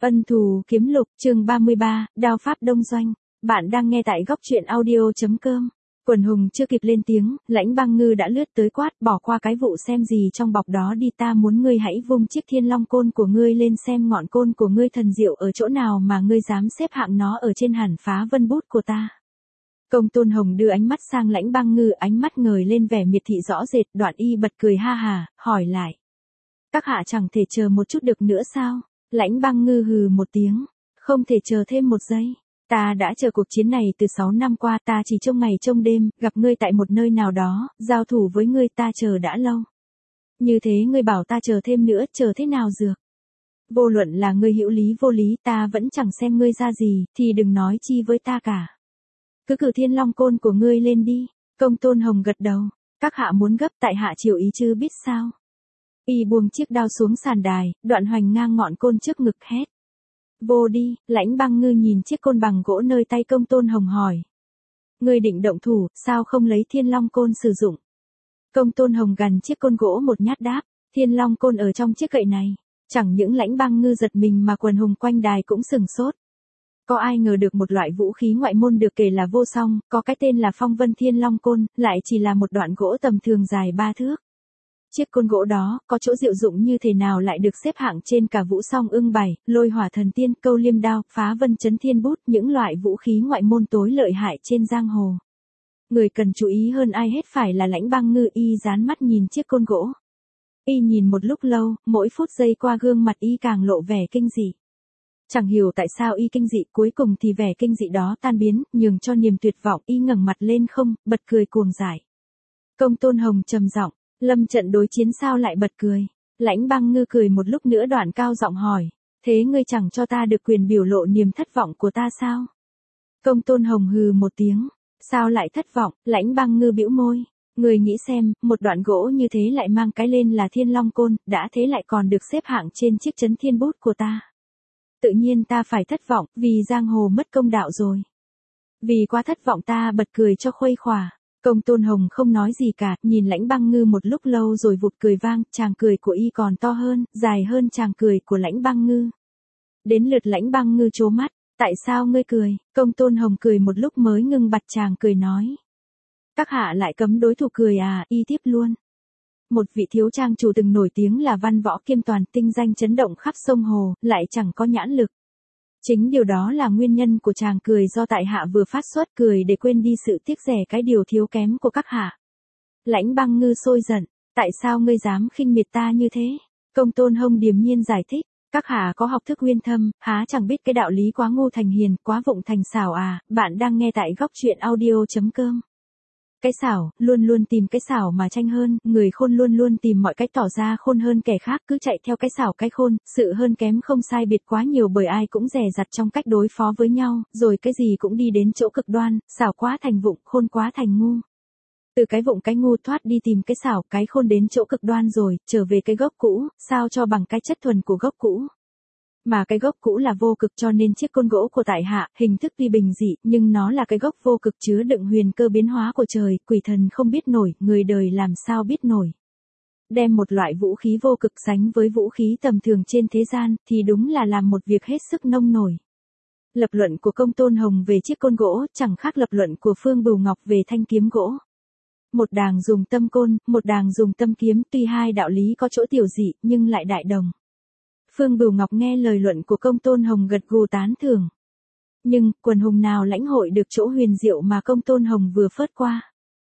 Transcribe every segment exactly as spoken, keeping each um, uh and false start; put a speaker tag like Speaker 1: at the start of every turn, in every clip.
Speaker 1: Ân thù kiếm lục, chương ba mươi ba, đao pháp đông doanh. Bạn đang nghe tại góc truyện audio.com. Quần hùng chưa kịp lên tiếng, Lãnh Băng Ngư đã lướt tới quát, bỏ qua cái vụ xem gì trong bọc đó đi, ta muốn ngươi hãy vung chiếc thiên long côn của ngươi lên xem ngọn côn của ngươi thần diệu ở chỗ nào mà ngươi dám xếp hạng nó ở trên hàn phá vân bút của ta. Công Tôn Hồng đưa ánh mắt sang Lãnh Băng Ngư, ánh mắt ngời lên vẻ miệt thị rõ rệt, đoạn y bật cười ha hà, hỏi lại. Các hạ chẳng thể chờ một chút được nữa sao? Lãnh Băng Ngư hừ một tiếng, không thể chờ thêm một giây. Ta đã chờ cuộc chiến này từ sáu năm qua, ta chỉ trông ngày trông đêm, gặp ngươi tại một nơi nào đó, giao thủ với ngươi ta chờ đã lâu. Như thế ngươi bảo ta chờ thêm nữa, chờ thế nào dược? Vô luận là ngươi hữu lý vô lý, ta vẫn chẳng xem ngươi ra gì, thì đừng nói chi với ta cả. Cứ cử thiên long côn của ngươi lên đi. Công Tôn Hồng gật đầu, các hạ muốn gấp tại hạ chịu ý chứ biết sao? Y buông chiếc đao xuống sàn đài, đoạn hoành ngang ngọn côn trước ngực hét. Vô đi. Lãnh Băng Ngư nhìn chiếc côn bằng gỗ nơi tay Công Tôn Hồng hỏi. Ngươi định động thủ, sao không lấy thiên long côn sử dụng? Công Tôn Hồng gằn chiếc côn gỗ một nhát đáp, thiên long côn ở trong chiếc gậy này. Chẳng những Lãnh Băng Ngư giật mình mà quần hùng quanh đài cũng sừng sốt. Có ai ngờ được một loại vũ khí ngoại môn được kể là vô song, có cái tên là Phong Vân Thiên Long Côn, lại chỉ là một đoạn gỗ tầm thường dài ba thước. Chiếc côn gỗ đó, có chỗ diệu dụng như thế nào lại được xếp hạng trên cả vũ song ưng bảy, lôi hỏa thần tiên, câu liêm đao, phá vân chấn thiên bút, những loại vũ khí ngoại môn tối lợi hại trên giang hồ. Người cần chú ý hơn ai hết phải là Lãnh Băng Ngư, y dán mắt nhìn chiếc côn gỗ. Y nhìn một lúc lâu, mỗi phút giây qua gương mặt y càng lộ vẻ kinh dị. Chẳng hiểu tại sao y kinh dị, cuối cùng thì vẻ kinh dị đó tan biến, nhường cho niềm tuyệt vọng, y ngẩng mặt lên không, bật cười cuồng dại. Công Tôn Hồng trầm giọng, lâm trận đối chiến sao lại bật cười? Lãnh Băng Ngư cười một lúc nữa đoạn cao giọng hỏi, thế ngươi chẳng cho ta được quyền biểu lộ niềm thất vọng của ta sao? Công Tôn Hồng hừ một tiếng, sao lại thất vọng? Lãnh Băng Ngư bĩu môi, ngươi nghĩ xem, một đoạn gỗ như thế lại mang cái lên là thiên long côn, đã thế lại còn được xếp hạng trên chiếc chấn thiên bút của ta. Tự nhiên ta phải thất vọng, vì giang hồ mất công đạo rồi. Vì quá thất vọng ta bật cười cho khuây khỏa. Công Tôn Hồng không nói gì cả, nhìn Lãnh Băng Ngư một lúc lâu rồi vụt cười vang, chàng cười của y còn to hơn, dài hơn chàng cười của Lãnh Băng Ngư. Đến lượt Lãnh Băng Ngư trố mắt, tại sao ngươi cười? Công Tôn Hồng cười một lúc mới ngưng bặt, chàng cười nói. Các hạ lại cấm đối thủ cười à? Y tiếp luôn. Một vị thiếu trang chủ từng nổi tiếng là văn võ kiêm toàn, tinh danh chấn động khắp sông hồ, lại chẳng có nhãn lực. Chính điều đó là nguyên nhân của chàng cười do tại hạ vừa phát xuất, cười để quên đi sự tiếc rẻ cái điều thiếu kém của các hạ. Lãnh Băng Ngư sôi giận, tại sao ngươi dám khinh miệt ta như thế? Công Tôn Hồng điềm nhiên giải thích, các hạ có học thức uyên thâm, há chẳng biết cái đạo lý quá ngu thành hiền, quá vụng thành xảo à? Bạn đang nghe tại góc truyện audio.com. Cái xảo, luôn luôn tìm cái xảo mà tranh hơn, người khôn luôn luôn tìm mọi cách tỏ ra khôn hơn kẻ khác, cứ chạy theo cái xảo cái khôn, sự hơn kém không sai biệt quá nhiều bởi ai cũng dè dặt trong cách đối phó với nhau, rồi cái gì cũng đi đến chỗ cực đoan, xảo quá thành vụng, khôn quá thành ngu. Từ cái vụng cái ngu thoát đi tìm cái xảo cái khôn đến chỗ cực đoan rồi, trở về cái gốc cũ, sao cho bằng cái chất thuần của gốc cũ. Mà cái gốc cũ là vô cực, cho nên chiếc côn gỗ của tại hạ, hình thức tuy bình dị, nhưng nó là cái gốc vô cực chứa đựng huyền cơ biến hóa của trời, quỷ thần không biết nổi, người đời làm sao biết nổi. Đem một loại vũ khí vô cực sánh với vũ khí tầm thường trên thế gian, thì đúng là làm một việc hết sức nông nổi. Lập luận của Công Tôn Hồng về chiếc côn gỗ, chẳng khác lập luận của Phương Bửu Ngọc về thanh kiếm gỗ. Một đàng dùng tâm côn, một đàng dùng tâm kiếm, tuy hai đạo lý có chỗ tiểu dị, nhưng lại đại đồng. Phương Bửu Ngọc nghe lời luận của Công Tôn Hồng gật gù tán thưởng. Nhưng, quần hùng nào lãnh hội được chỗ huyền diệu mà Công Tôn Hồng vừa phớt qua?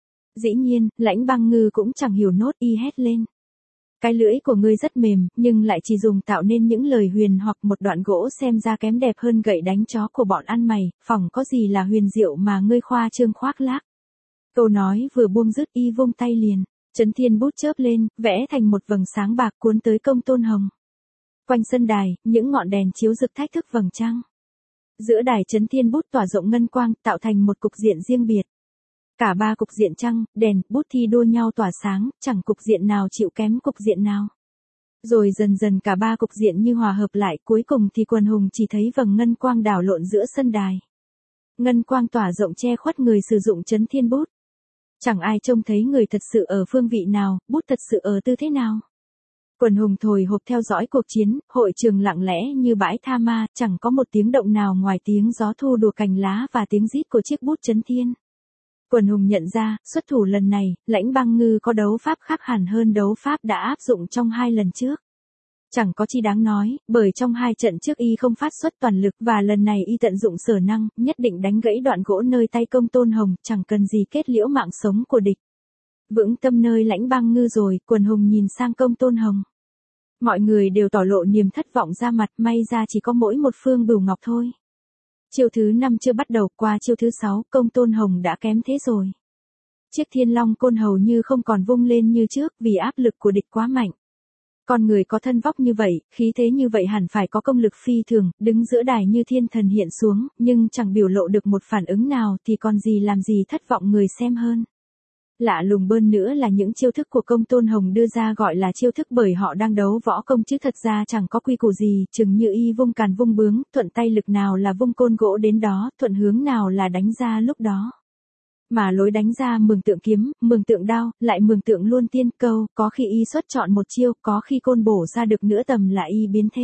Speaker 1: Dĩ nhiên, Lãnh Băng Ngư cũng chẳng hiểu nốt, y hét lên. Cái lưỡi của ngươi rất mềm, nhưng lại chỉ dùng tạo nên những lời huyền hoặc một đoạn gỗ xem ra kém đẹp hơn gậy đánh chó của bọn ăn mày, phỏng có gì là huyền diệu mà ngươi khoa trương khoác lác. Câu nói vừa buông dứt y vung tay liền, chấn thiên bút chớp lên, vẽ thành một vầng sáng bạc cuốn tới Công Tôn Hồng. Quanh sân đài, những ngọn đèn chiếu rực thách thức vầng trăng. Giữa đài chấn thiên bút tỏa rộng ngân quang, tạo thành một cục diện riêng biệt. Cả ba cục diện trăng, đèn, bút thi đua nhau tỏa sáng, chẳng cục diện nào chịu kém cục diện nào. Rồi dần dần cả ba cục diện như hòa hợp lại, cuối cùng thì quần hùng chỉ thấy vầng ngân quang đảo lộn giữa sân đài. Ngân quang tỏa rộng che khuất người sử dụng chấn thiên bút. Chẳng ai trông thấy người thật sự ở phương vị nào, bút thật sự ở tư thế nào. Quần hùng thồi hộp theo dõi cuộc chiến, hội trường lặng lẽ như bãi tha ma, chẳng có một tiếng động nào ngoài tiếng gió thu đùa cành lá và tiếng rít của chiếc bút chấn thiên. Quần hùng nhận ra, xuất thủ lần này, Lãnh Băng Ngư có đấu pháp khác hẳn hơn đấu pháp đã áp dụng trong hai lần trước. Chẳng có chi đáng nói, bởi trong hai trận trước y không phát xuất toàn lực và lần này y tận dụng sở năng, nhất định đánh gãy đoạn gỗ nơi tay Công Tôn Hồng, chẳng cần gì kết liễu mạng sống của địch. Vững tâm nơi Lãnh Băng Ngư rồi, quần hùng nhìn sang Công Tôn Hồng. Mọi người đều tỏ lộ niềm thất vọng ra mặt, may ra chỉ có mỗi một Phương Bửu Ngọc thôi. Chiêu thứ năm chưa bắt đầu, qua chiêu thứ sáu, Công Tôn Hồng đã kém thế rồi. Chiếc Thiên Long Côn hầu như không còn vung lên như trước vì áp lực của địch quá mạnh. Con người có thân vóc như vậy, khí thế như vậy hẳn phải có công lực phi thường, đứng giữa đài như thiên thần hiện xuống, nhưng chẳng biểu lộ được một phản ứng nào thì còn gì làm gì thất vọng người xem hơn. Lạ lùng hơn nữa là những chiêu thức của Công Tôn Hồng đưa ra gọi là chiêu thức bởi họ đang đấu võ công chứ thật ra chẳng có quy củ gì, chừng như y vung càn vung bướng, thuận tay lực nào là vung côn gỗ đến đó, thuận hướng nào là đánh ra lúc đó. Mà lối đánh ra mường tượng kiếm, mường tượng đao, lại mường tượng luôn tiên câu, có khi y xuất chọn một chiêu, có khi côn bổ ra được nửa tầm là y biến thế.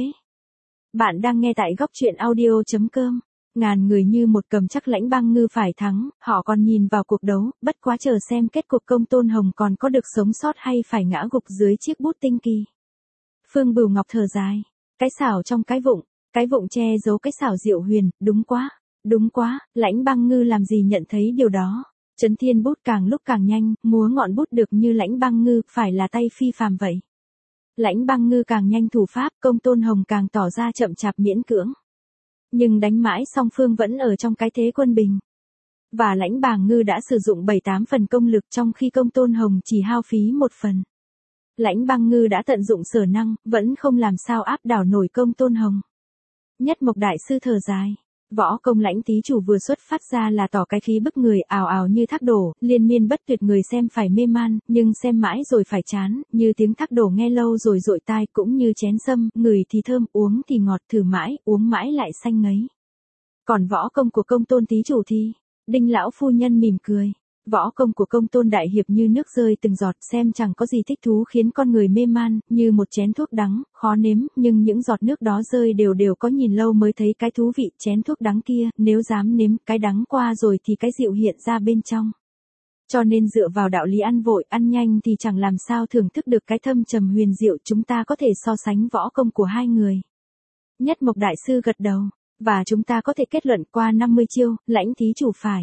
Speaker 1: Bạn đang nghe tại góc truyện audio chấm com. Ngàn người như một cầm chắc Lãnh Băng Ngư phải thắng, họ còn nhìn vào cuộc đấu, bất quá chờ xem kết cục Công Tôn Hồng còn có được sống sót hay phải ngã gục dưới chiếc bút tinh kỳ. Phương Bửu Ngọc thở dài, cái xảo trong cái vụng, cái vụng che giấu cái xảo diệu huyền, đúng quá, đúng quá, Lãnh Băng Ngư làm gì nhận thấy điều đó. Chấn thiên bút càng lúc càng nhanh, múa ngọn bút được như Lãnh Băng Ngư, phải là tay phi phàm vậy. Lãnh Băng Ngư càng nhanh thủ pháp, Công Tôn Hồng càng tỏ ra chậm chạp miễn cưỡng. Nhưng đánh mãi song phương vẫn ở trong cái thế quân bình. Và Lãnh Bàng Ngư đã sử dụng bảy tám phần công lực trong khi Công Tôn Hồng chỉ hao phí một phần. Lãnh Băng Ngư đã tận dụng sở năng, vẫn không làm sao áp đảo nổi Công Tôn Hồng. Nhất Mộc Đại Sư thở dài. Võ công Lãnh Tý chủ vừa xuất phát ra là tỏ cái khí bức người ào ào như thác đổ, liên miên bất tuyệt người xem phải mê man, nhưng xem mãi rồi phải chán, như tiếng thác đổ nghe lâu rồi dội tai cũng như chén sâm, ngửi thì thơm, uống thì ngọt, thử mãi, uống mãi lại xanh ngấy. Còn võ công của Công Tôn Tý chủ thì, Đinh lão phu nhân mỉm cười. Võ công của Công Tôn đại hiệp như nước rơi từng giọt, xem chẳng có gì thích thú khiến con người mê man, như một chén thuốc đắng, khó nếm, nhưng những giọt nước đó rơi đều đều có nhìn lâu mới thấy cái thú vị, chén thuốc đắng kia, nếu dám nếm cái đắng qua rồi thì cái dịu hiện ra bên trong. Cho nên dựa vào đạo lý ăn vội, ăn nhanh thì chẳng làm sao thưởng thức được cái thâm trầm huyền diệu, chúng ta có thể so sánh võ công của hai người. Nhất Mộc Đại Sư gật đầu, và chúng ta có thể kết luận qua năm mươi chiêu, Lãnh thí chủ phải.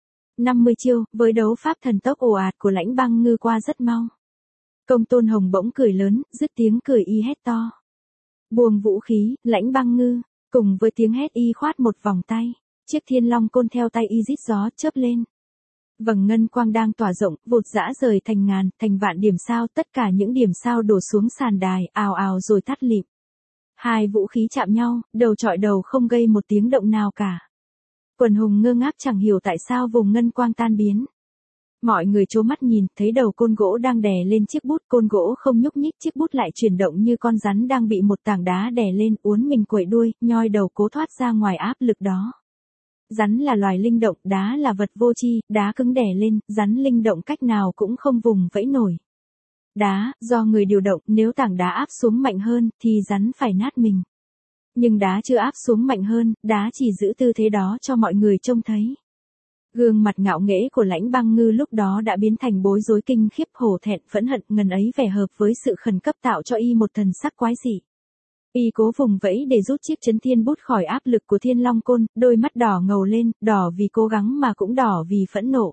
Speaker 1: năm mươi chiêu, với đấu pháp thần tốc ồ ạt của Lãnh Băng Ngư qua rất mau. Công Tôn Hồng bỗng cười lớn, dứt tiếng cười y hét to. Buông vũ khí, Lãnh Băng Ngư, cùng với tiếng hét y khoát một vòng tay, chiếc Thiên Long Côn theo tay y rít gió chớp lên. Vầng ngân quang đang tỏa rộng, vụt dã rời thành ngàn, thành vạn điểm sao, tất cả những điểm sao đổ xuống sàn đài, ào ào rồi tắt lịm. Hai vũ khí chạm nhau, đầu chọi đầu không gây một tiếng động nào cả. Quần hùng ngơ ngác chẳng hiểu tại sao vùng ngân quang tan biến. Mọi người trố mắt nhìn, thấy đầu côn gỗ đang đè lên chiếc bút, côn gỗ không nhúc nhích, chiếc bút lại chuyển động như con rắn đang bị một tảng đá đè lên, uốn mình quẩy đuôi, nhoi đầu cố thoát ra ngoài áp lực đó. Rắn là loài linh động, đá là vật vô tri, đá cứng đè lên, rắn linh động cách nào cũng không vùng vẫy nổi. Đá, do người điều động, nếu tảng đá áp xuống mạnh hơn, thì rắn phải nát mình. Nhưng đá chưa áp xuống mạnh hơn, đá chỉ giữ tư thế đó cho mọi người trông thấy. Gương mặt ngạo nghễ của Lãnh Băng Ngư lúc đó đã biến thành bối rối kinh khiếp, hổ thẹn, phẫn hận, ngần ấy vẻ hợp với sự khẩn cấp tạo cho y một thần sắc quái dị. Y cố vùng vẫy để rút chiếc chấn thiên bút khỏi áp lực của Thiên Long Côn, đôi mắt đỏ ngầu lên, đỏ vì cố gắng mà cũng đỏ vì phẫn nộ.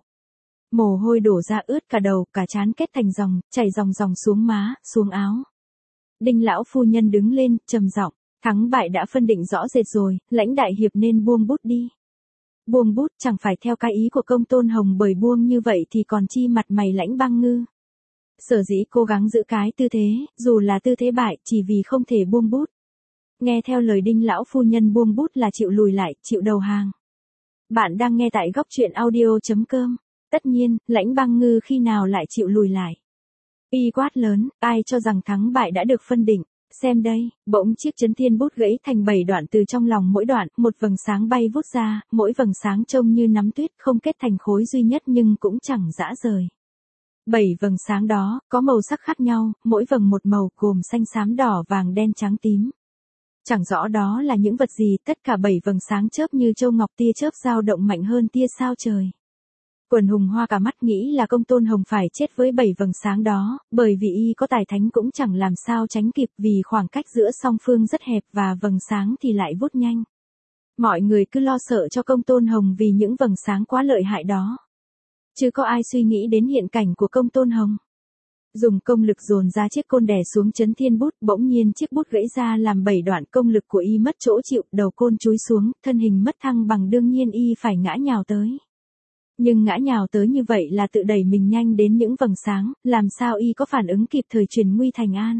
Speaker 1: Mồ hôi đổ ra ướt cả đầu, cả trán kết thành dòng, chảy dòng dòng xuống má, xuống áo. Đinh lão phu nhân đứng lên, trầm giọng. Thắng bại đã phân định rõ rệt rồi, Lãnh đại hiệp nên buông bút đi. Buông bút chẳng phải theo cái ý của Công Tôn Hồng, bởi buông như vậy thì còn chi mặt mày Lãnh Băng Ngư. Sở dĩ cố gắng giữ cái tư thế, dù là tư thế bại, chỉ vì không thể buông bút. Nghe theo lời Đinh lão phu nhân, buông bút là chịu lùi lại, chịu đầu hàng. Bạn đang nghe tại góc truyện audio chấm com. Tất nhiên, Lãnh Băng Ngư khi nào lại chịu lùi lại. Y quát lớn, ai cho rằng thắng bại đã được phân định. Xem đây, bỗng chiếc chấn thiên bút gãy thành bảy đoạn, từ trong lòng mỗi đoạn, một vầng sáng bay vút ra, mỗi vầng sáng trông như nắm tuyết, không kết thành khối duy nhất nhưng cũng chẳng rã rời. Bảy vầng sáng đó, có màu sắc khác nhau, mỗi vầng một màu gồm xanh xám đỏ vàng đen trắng tím. Chẳng rõ đó là những vật gì, tất cả bảy vầng sáng chớp như châu ngọc, tia chớp dao động mạnh hơn tia sao trời. Quần hùng hoa cả mắt nghĩ là Công Tôn Hồng phải chết với bảy vầng sáng đó, bởi vì y có tài thánh cũng chẳng làm sao tránh kịp vì khoảng cách giữa song phương rất hẹp và vầng sáng thì lại vút nhanh. Mọi người cứ lo sợ cho Công Tôn Hồng vì những vầng sáng quá lợi hại đó. Chứ có ai suy nghĩ đến hiện cảnh của Công Tôn Hồng. Dùng công lực dồn ra chiếc côn đè xuống chấn thiên bút, bỗng nhiên chiếc bút gãy ra làm bảy đoạn, công lực của y mất chỗ chịu, đầu côn chúi xuống, thân hình mất thăng bằng, đương nhiên y phải ngã nhào tới. Nhưng ngã nhào tới như vậy là tự đẩy mình nhanh đến những vầng sáng, làm sao y có phản ứng kịp thời chuyển nguy thành an.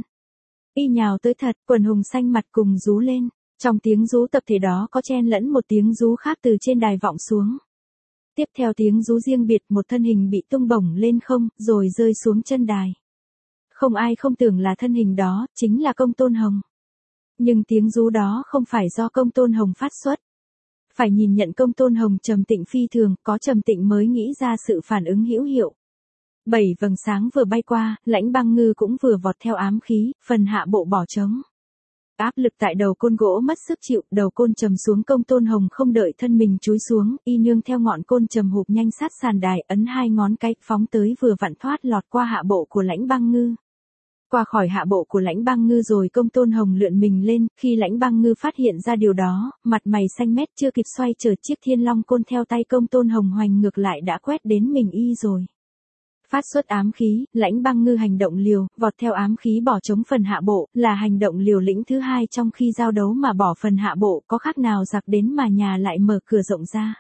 Speaker 1: Y nhào tới thật, quần hùng xanh mặt cùng rú lên, trong tiếng rú tập thể đó có chen lẫn một tiếng rú khác từ trên đài vọng xuống. Tiếp theo tiếng rú riêng biệt, một thân hình bị tung bổng lên không, rồi rơi xuống chân đài. Không ai không tưởng là thân hình đó, chính là Công Tôn Hồng. Nhưng tiếng rú đó không phải do Công Tôn Hồng phát xuất. Phải nhìn nhận Công Tôn Hồng trầm tĩnh phi thường, có trầm tĩnh mới nghĩ ra sự phản ứng hữu hiệu. Bảy vầng sáng vừa bay qua, Lãnh Băng Ngư cũng vừa vọt theo ám khí, phần hạ bộ bỏ trống. Áp lực tại đầu côn gỗ mất sức chịu, đầu côn trầm xuống, Công Tôn Hồng không đợi thân mình chúi xuống, y nương theo ngọn côn trầm hụp nhanh sát sàn đài, ấn hai ngón cái, phóng tới vừa vặn thoát lọt qua hạ bộ của Lãnh Băng Ngư. Qua khỏi hạ bộ của Lãnh Băng Ngư rồi Công Tôn Hồng lượn mình lên, khi Lãnh Băng Ngư phát hiện ra điều đó, mặt mày xanh mét, chưa kịp xoay chợt chiếc thiên long côn theo tay Công Tôn Hồng hoành ngược lại đã quét đến mình y rồi. Phát xuất ám khí, Lãnh Băng Ngư hành động liều, vọt theo ám khí bỏ trống phần hạ bộ, là hành động liều lĩnh thứ hai trong khi giao đấu mà bỏ phần hạ bộ, có khác nào giặc đến mà nhà lại mở cửa rộng ra.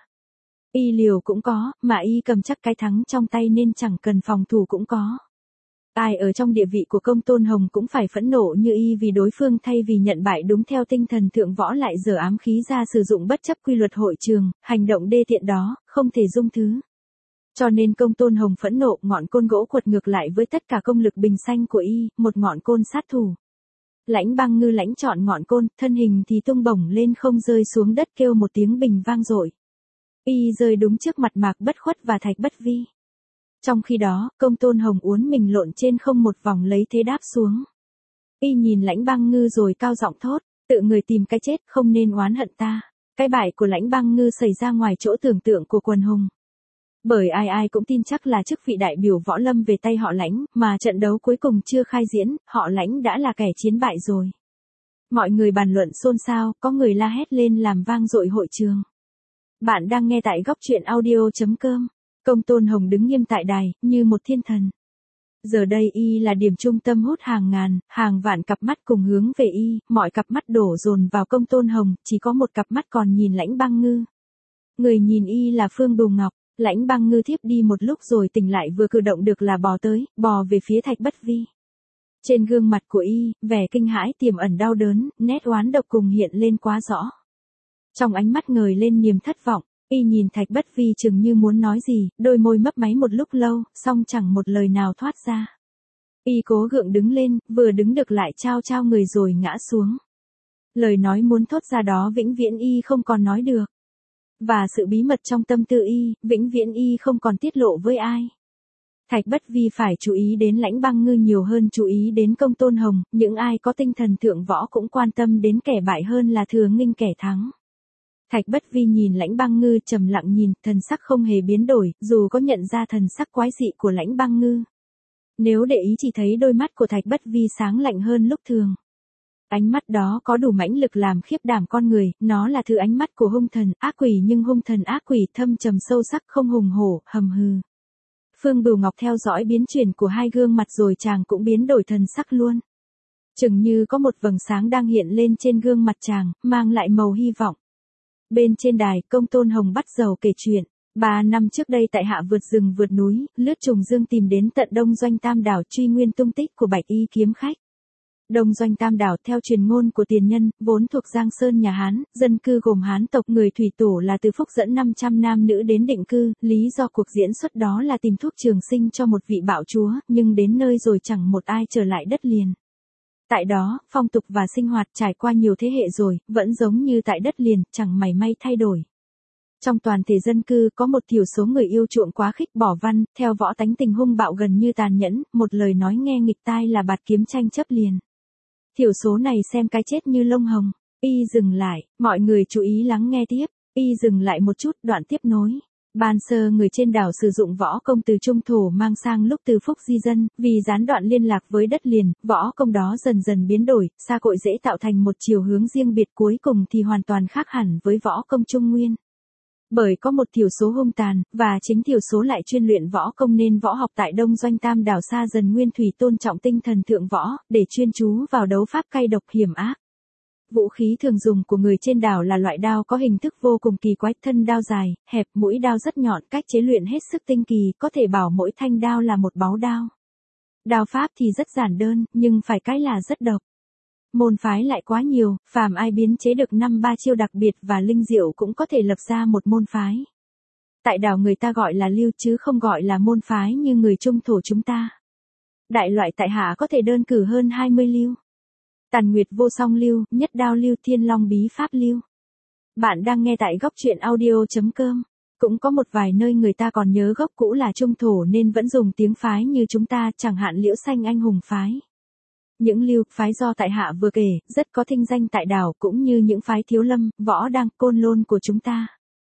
Speaker 1: Y liều cũng có, mà y cầm chắc cái thắng trong tay nên chẳng cần phòng thủ cũng có. Ai ở trong địa vị của Công Tôn Hồng cũng phải phẫn nộ như y vì đối phương thay vì nhận bại đúng theo tinh thần thượng võ lại giở ám khí ra sử dụng bất chấp quy luật hội trường, hành động đê tiện đó, không thể dung thứ. Cho nên Công Tôn Hồng phẫn nộ, ngọn côn gỗ quật ngược lại với tất cả công lực bình xanh của y, một ngọn côn sát thủ. Lãnh Băng Ngư lãnh chọn ngọn côn, thân hình thì tung bổng lên không rơi xuống đất kêu một tiếng bình vang dội. Y rơi đúng trước mặt Mạc Bất Khuất và Thạch Bất Vi. Trong khi đó, Công Tôn Hồng uốn mình lộn trên không một vòng lấy thế đáp xuống. Y nhìn Lãnh Băng Ngư rồi cao giọng thốt, tự người tìm cái chết, không nên oán hận ta. Cái bại của Lãnh Băng Ngư xảy ra ngoài chỗ tưởng tượng của quần hùng. Bởi ai ai cũng tin chắc là chức vị đại biểu võ lâm về tay họ Lãnh, mà trận đấu cuối cùng chưa khai diễn, họ Lãnh đã là kẻ chiến bại rồi. Mọi người bàn luận xôn xao, có người la hét lên làm vang dội hội trường. Bạn đang nghe tại góc truyện audio chấm com. Công Tôn Hồng đứng nghiêm tại đài, như một thiên thần. Giờ đây y là điểm trung tâm hút hàng ngàn, hàng vạn cặp mắt cùng hướng về y, mọi cặp mắt đổ dồn vào Công Tôn Hồng, chỉ có một cặp mắt còn nhìn Lãnh Băng Ngư. Người nhìn y là Phương Bồ Ngọc. Lãnh Băng Ngư thiếp đi một lúc rồi tỉnh lại, vừa cử động được là bò tới, bò về phía Thạch Bất Vi. Trên gương mặt của y, vẻ kinh hãi tiềm ẩn đau đớn, nét oán độc cùng hiện lên quá rõ. Trong ánh mắt ngời lên niềm thất vọng, y nhìn Thạch Bất Vi chừng như muốn nói gì, đôi môi mấp máy một lúc lâu, song chẳng một lời nào thoát ra. Y cố gượng đứng lên, vừa đứng được lại trao trao người rồi ngã xuống. Lời nói muốn thốt ra đó vĩnh viễn y không còn nói được. Và sự bí mật trong tâm tư y, vĩnh viễn y không còn tiết lộ với ai. Thạch Bất Vi phải chú ý đến Lãnh Băng Ngư nhiều hơn chú ý đến Công Tôn Hồng, những ai có tinh thần thượng võ cũng quan tâm đến kẻ bại hơn là thừa nghinh kẻ thắng. Thạch Bất Vi nhìn Lãnh Băng Ngư trầm lặng nhìn, thần sắc không hề biến đổi, dù có nhận ra thần sắc quái dị của Lãnh Băng Ngư. Nếu để ý chỉ thấy đôi mắt của Thạch Bất Vi sáng lạnh hơn lúc thường. Ánh mắt đó có đủ mãnh lực làm khiếp đảm con người, nó là thứ ánh mắt của hung thần, ác quỷ nhưng hung thần ác quỷ thâm trầm sâu sắc không hùng hổ, hầm hừ. Phương Bửu Ngọc theo dõi biến chuyển của hai gương mặt rồi chàng cũng biến đổi thần sắc luôn. Chừng như có một vầng sáng đang hiện lên trên gương mặt chàng, mang lại màu hy vọng. Bên trên đài, Công Tôn Hồng bắt đầu kể chuyện. Ba năm trước đây tại hạ vượt rừng vượt núi, lướt trùng dương tìm đến tận Đông Doanh Tam Đảo truy nguyên tung tích của Bạch Y kiếm khách. Đông Doanh Tam Đảo theo truyền ngôn của tiền nhân, vốn thuộc Giang Sơn nhà Hán, dân cư gồm Hán tộc, người thủy tổ là từ Phúc dẫn năm trăm nam nữ đến định cư, lý do cuộc diễn xuất đó là tìm thuốc trường sinh cho một vị bạo chúa, nhưng đến nơi rồi chẳng một ai trở lại đất liền. Tại đó, phong tục và sinh hoạt trải qua nhiều thế hệ rồi, vẫn giống như tại đất liền, chẳng mảy may thay đổi. Trong toàn thể dân cư có một thiểu số người yêu chuộng quá khích bỏ văn, theo võ tánh tình hung bạo gần như tàn nhẫn, một lời nói nghe nghịch tai là bạt kiếm tranh chấp liền. Thiểu số này xem cái chết như lông hồng. Y dừng lại, mọi người chú ý lắng nghe tiếp. Y dừng lại một chút, đoạn tiếp nối. Ban sơ người trên đảo sử dụng võ công từ trung thổ mang sang lúc từ phúc di dân, vì gián đoạn liên lạc với đất liền, võ công đó dần dần biến đổi, xa cội dễ tạo thành một chiều hướng riêng biệt, cuối cùng thì hoàn toàn khác hẳn với võ công trung nguyên. Bởi có một thiểu số hung tàn, và chính thiểu số lại chuyên luyện võ công nên võ học tại Đông Doanh Tam đảo xa dần nguyên thủy tôn trọng tinh thần thượng võ, để chuyên chú vào đấu pháp cay độc hiểm ác. Vũ khí thường dùng của người trên đảo là loại đao có hình thức vô cùng kỳ quái, thân đao dài, hẹp, mũi đao rất nhọn, cách chế luyện hết sức tinh kỳ, có thể bảo mỗi thanh đao là một báu đao. Đao pháp thì rất giản đơn, nhưng phải cái là rất độc. Môn phái lại quá nhiều, phàm ai biến chế được năm ba chiêu đặc biệt và linh diệu cũng có thể lập ra một môn phái. Tại đảo người ta gọi là lưu chứ không gọi là môn phái như người trung thổ chúng ta. Đại loại tại hạ có thể đơn cử hơn hai mươi lưu. Tàn Nguyệt Vô Song lưu, Nhất Đao lưu, Thiên Long Bí Pháp lưu. Bạn đang nghe tại góc truyện audio.com. Cũng có một vài nơi người ta còn nhớ gốc cũ là trung thổ nên vẫn dùng tiếng phái như chúng ta, chẳng hạn Liễu Xanh Anh Hùng phái. Những lưu, phái do tại hạ vừa kể, rất có thinh danh tại đảo cũng như những phái Thiếu Lâm, Võ Đăng, Côn Lôn của chúng ta.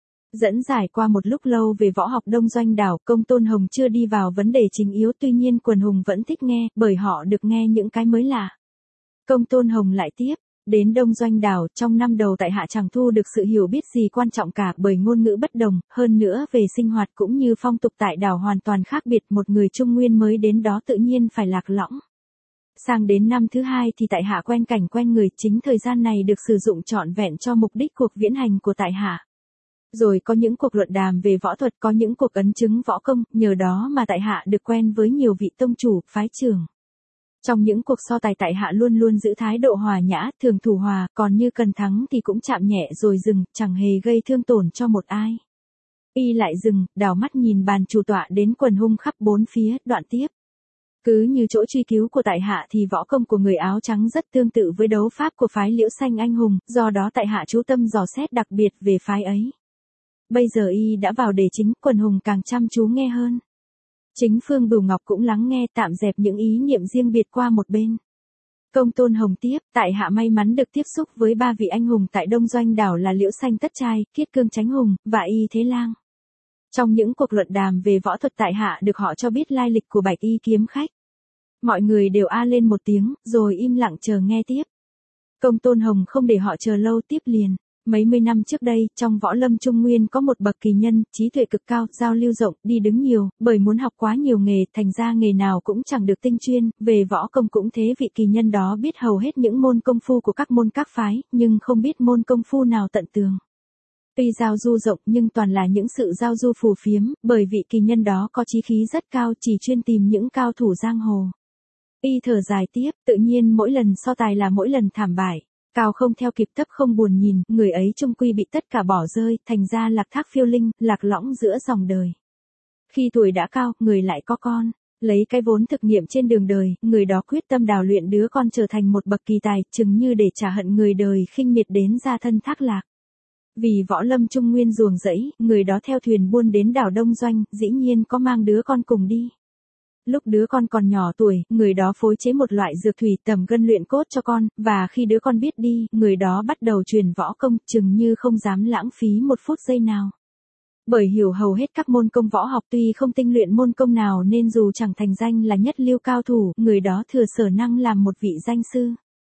Speaker 1: Dẫn giải qua một lúc lâu về võ học Đông Doanh đảo, Công Tôn Hồng chưa đi vào vấn đề chính yếu, tuy nhiên quần hùng vẫn thích nghe, bởi họ được nghe những cái mới lạ. Công Tôn Hồng lại tiếp, đến Đông Doanh đảo, trong năm đầu tại hạ chẳng thu được sự hiểu biết gì quan trọng cả, bởi ngôn ngữ bất đồng, hơn nữa về sinh hoạt cũng như phong tục tại đảo hoàn toàn khác biệt, một người Trung Nguyên mới đến đó tự nhiên phải lạc lõng. Sang đến năm thứ hai thì tại hạ quen cảnh quen người, chính thời gian này được sử dụng trọn vẹn cho mục đích cuộc viễn hành của tại hạ. Rồi có những cuộc luận đàm về võ thuật, có những cuộc ấn chứng võ công, nhờ đó mà tại hạ được quen với nhiều vị tông chủ, phái trưởng. Trong những cuộc so tài tại hạ luôn luôn giữ thái độ hòa nhã, thường thủ hòa, còn như cần thắng thì cũng chạm nhẹ rồi dừng, chẳng hề gây thương tổn cho một ai. Y lại dừng, đảo mắt nhìn bàn chủ tọa đến quần hung khắp bốn phía, đoạn tiếp. Cứ như chỗ truy cứu của tại hạ thì võ công của người áo trắng rất tương tự với đấu pháp của phái Liễu Xanh Anh Hùng, do đó tại hạ chú tâm dò xét đặc biệt về phái ấy. Bây giờ y đã vào đề chính, quần hùng càng chăm chú nghe hơn. Chính Phương Bửu Ngọc cũng lắng nghe, tạm dẹp những ý niệm riêng biệt qua một bên. Công Tôn Hồng tiếp, tại hạ may mắn được tiếp xúc với ba vị anh hùng tại Đông Doanh đảo là Liễu Xanh Tất Trai, Kiết Cương Chánh Hùng, và Y Thế Lang. Trong những cuộc luận đàm về võ thuật tại hạ được họ cho biết lai lịch của Bạch Y kiếm khách. Mọi người đều a lên một tiếng, rồi im lặng chờ nghe tiếp. Công Tôn Hồng không để họ chờ lâu, tiếp liền. Mấy mươi năm trước đây, trong võ lâm Trung Nguyên có một bậc kỳ nhân, trí tuệ cực cao, giao lưu rộng, đi đứng nhiều, bởi muốn học quá nhiều nghề, thành ra nghề nào cũng chẳng được tinh chuyên, về võ công cũng thế, vị kỳ nhân đó biết hầu hết những môn công phu của các môn các phái, nhưng không biết môn công phu nào tận tường. Tuy giao du rộng nhưng toàn là những sự giao du phù phiếm, bởi vị kỳ nhân đó có chí khí rất cao, chỉ chuyên tìm những cao thủ giang hồ. Y thở dài tiếp, tự nhiên mỗi lần so tài là mỗi lần thảm bại. Cao không theo kịp, thấp không buồn nhìn, người ấy chung quy bị tất cả bỏ rơi, thành ra lạc thác phiêu linh, lạc lõng giữa dòng đời. Khi tuổi đã cao, người lại có con, lấy cái vốn thực nghiệm trên đường đời, người đó quyết tâm đào luyện đứa con trở thành một bậc kỳ tài, chừng như để trả hận người đời khinh miệt đến gia thân thác lạc. Vì võ lâm Trung Nguyên ruồng rẫy, người đó theo thuyền buôn đến đảo Đông Doanh, dĩ nhiên có mang đứa con cùng đi. Lúc đứa con còn nhỏ tuổi, người đó phối chế một loại dược thủy tầm gân luyện cốt cho con, và khi đứa con biết đi, người đó bắt đầu truyền võ công, chừng như không dám lãng phí một phút giây nào. Bởi hiểu hầu hết các môn công võ học, tuy không tinh luyện môn công nào nên dù chẳng thành danh là nhất lưu cao thủ, người đó thừa sở năng làm một vị danh sư.